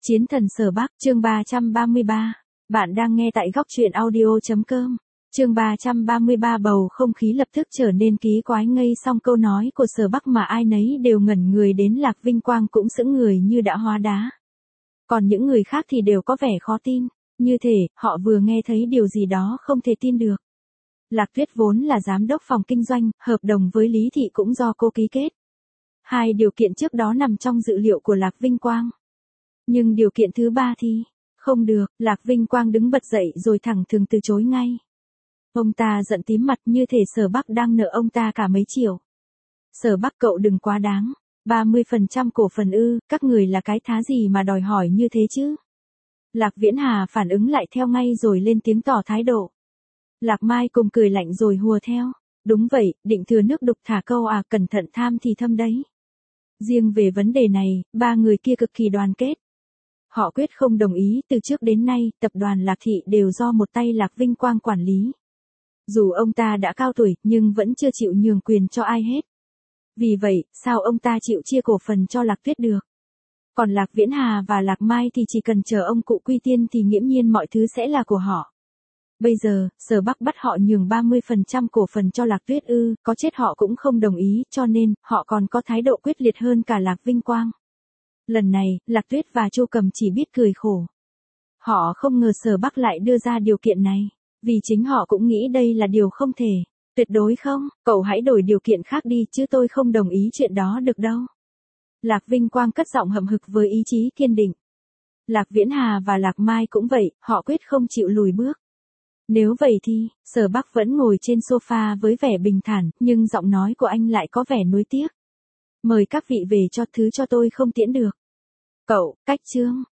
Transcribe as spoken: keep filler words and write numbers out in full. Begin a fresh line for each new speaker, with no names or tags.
Chiến thần Sở Bắc, chương ba trăm ba mươi ba. Bạn đang nghe tại góc truyện audio.com. Chương ba trăm ba mươi ba. Bầu không khí lập tức trở nên ký quái ngây xong câu nói của Sở Bắc mà ai nấy đều ngẩn người đến Lạc Vinh Quang cũng sững người như đã hóa đá. Còn những người khác thì đều có vẻ khó tin, như thể họ vừa nghe thấy điều gì đó không thể tin được. Lạc Tuyết vốn là giám đốc phòng kinh doanh, hợp đồng với Lý Thị cũng do cô ký kết. Hai điều kiện trước đó nằm trong dự liệu của Lạc Vinh Quang. Nhưng điều kiện thứ ba thì, không được, Lạc Vinh Quang đứng bật dậy rồi thẳng thừng từ chối ngay. Ông ta giận tím mặt như thể Sở Bắc đang nợ ông ta cả mấy triệu. Sở Bắc cậu đừng quá đáng, ba mươi phần trăm cổ phần ư, các người là cái thá gì mà đòi hỏi như thế chứ? Lạc Viễn Hà phản ứng lại theo ngay rồi lên tiếng tỏ thái độ. Lạc Mai cùng cười lạnh rồi hùa theo. Đúng vậy, định thừa nước đục thả câu à, cẩn thận tham thì thâm đấy. Riêng về vấn đề này, ba người kia cực kỳ đoàn kết. Họ quyết không đồng ý, từ trước đến nay, tập đoàn Lạc Thị đều do một tay Lạc Vinh Quang quản lý. Dù ông ta đã cao tuổi, nhưng vẫn chưa chịu nhường quyền cho ai hết. Vì vậy, sao ông ta chịu chia cổ phần cho Lạc Tuyết được? Còn Lạc Viễn Hà và Lạc Mai thì chỉ cần chờ ông cụ quy tiên thì nghiễm nhiên mọi thứ sẽ là của họ. Bây giờ, Sở Bắc bắt họ nhường ba mươi phần trăm cổ phần cho Lạc Tuyết ư, có chết họ cũng không đồng ý, cho nên, họ còn có thái độ quyết liệt hơn cả Lạc Vinh Quang. Lần này, Lạc Tuyết và Chu Cầm chỉ biết cười khổ. Họ không ngờ Sở Bắc lại đưa ra điều kiện này, vì chính họ cũng nghĩ đây là điều không thể. Tuyệt đối không, cậu hãy đổi điều kiện khác đi chứ tôi không đồng ý chuyện đó được đâu. Lạc Vinh Quang cất giọng hậm hực với ý chí kiên định. Lạc Viễn Hà và Lạc Mai cũng vậy, họ quyết không chịu lùi bước. Nếu vậy thì, Sở Bắc vẫn ngồi trên sofa với vẻ bình thản, nhưng giọng nói của anh lại có vẻ nuối tiếc. Mời các vị về cho thứ cho tôi không tiễn được. Cậu, cách chương.